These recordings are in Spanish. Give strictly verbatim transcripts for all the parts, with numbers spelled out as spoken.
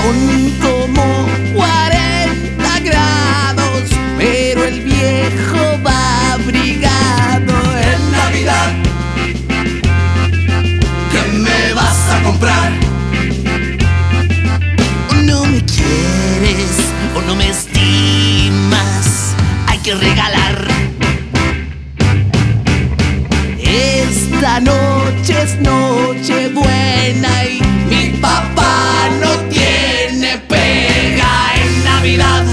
Son como cuarenta grados, pero el viejo va abrigado. En Navidad, ¿qué me vas a comprar? O no me quieres, o no me estimas, hay que regalar. Esta noche es noche buena y mi papá no tiene pega. En Navidad,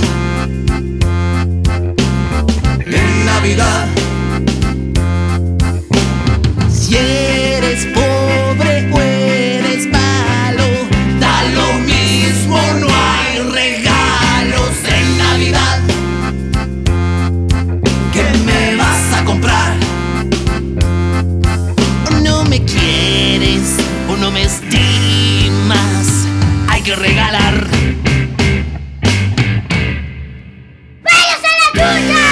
en Navidad, si eres pobre o eres malo, da lo mismo, no hay regalos. En Navidad, ¿qué me vas a comprar? No me quieres o no me estimas, hay que regalar. ¡Váyase a la chucha!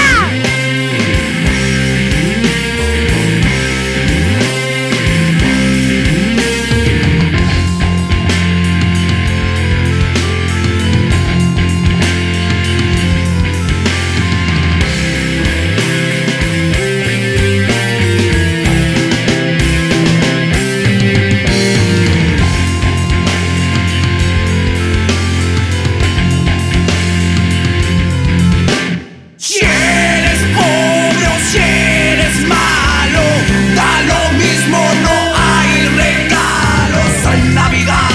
Si eres pobre o si eres malo, da lo mismo, no hay regalos. En Navidad,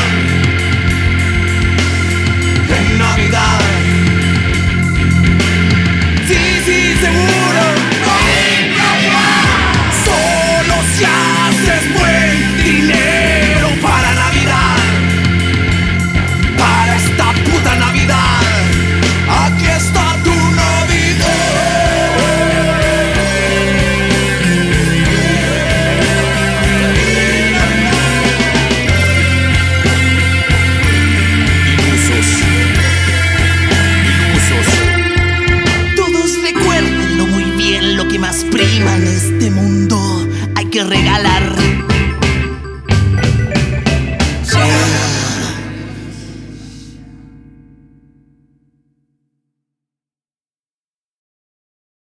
en Navidad, sí, sí, seguro. En Navidad, solo si haces buen dinero para Navidad, para esta puta Navidad. Aquí está tu prima en este mundo, hay que regalar.